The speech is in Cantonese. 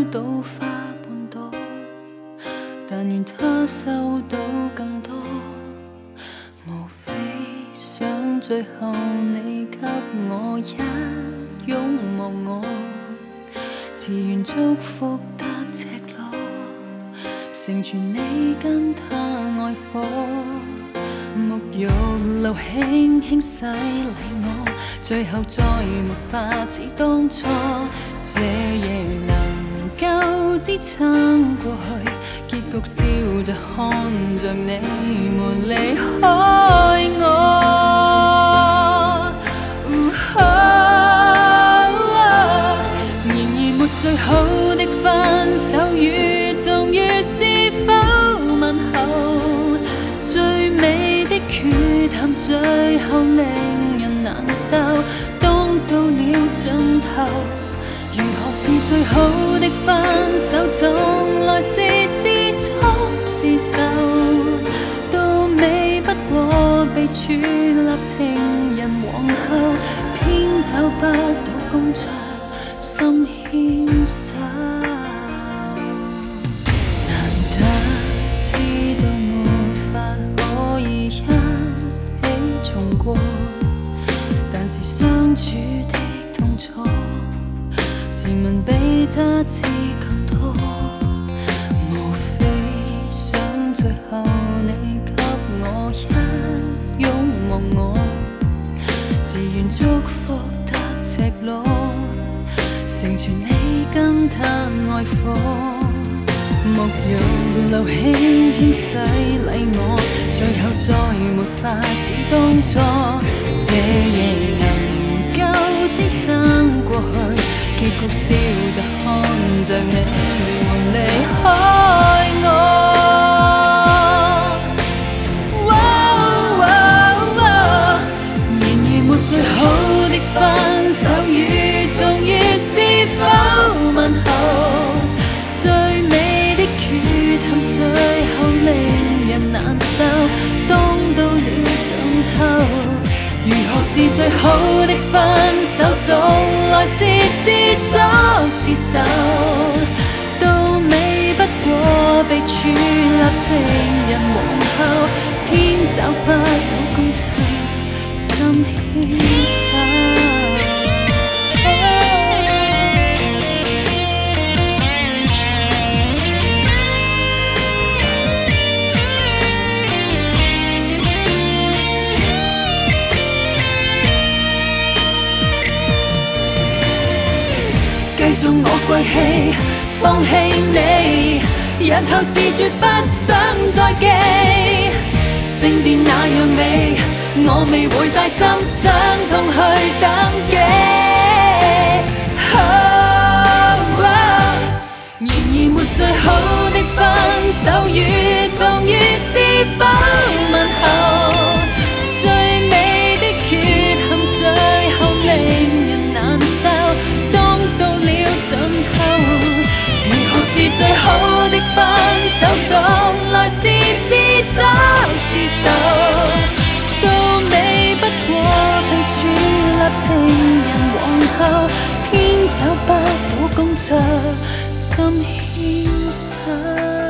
到花半朵，但願他收到更多。無非想最後你給我一擁望我，自願祝福得赤裸，成全你跟他愛火。沐浴露輕輕洗禮我，最後再沒法似當初。這夜能夠支撐過去，結局笑着看着你們離開我。然而沒最好的分手語，終於是否問候？最美的缺陷，最後令人難受。當到了盡頭，如何是最好的分手？從來是自作自受，到尾不過被處立情人皇后，偏找不到工作，心牽手。但是相處的痛楚，自問比他知更多。無非想最後你給我一擁望我，自願祝福得赤裸，成全你跟他愛火。沐浴露輕輕洗禮我，最後再沒法似當初。這夜能夠支撐過去，結局笑着看着你們離開我。然而沒最好的分手語，終於是否問候？最美的缺陷，最後令人難受。當到了盡頭，如何是最好的分手？從來是自作自受，到尾不過被處立情人皇后，偏找不到工作，心牽手。繼續我貴氣，放棄你，日後是絕不想再記。聖殿那樣美，我未會帶心傷痛去登記。然而沒最好的分手語，終於是否問候？最美的缺陷，最後令人難受。盡頭，如何是最好的分手？從來是自作自受，到尾不過被處立情人皇后，偏找不到工作，心牽手。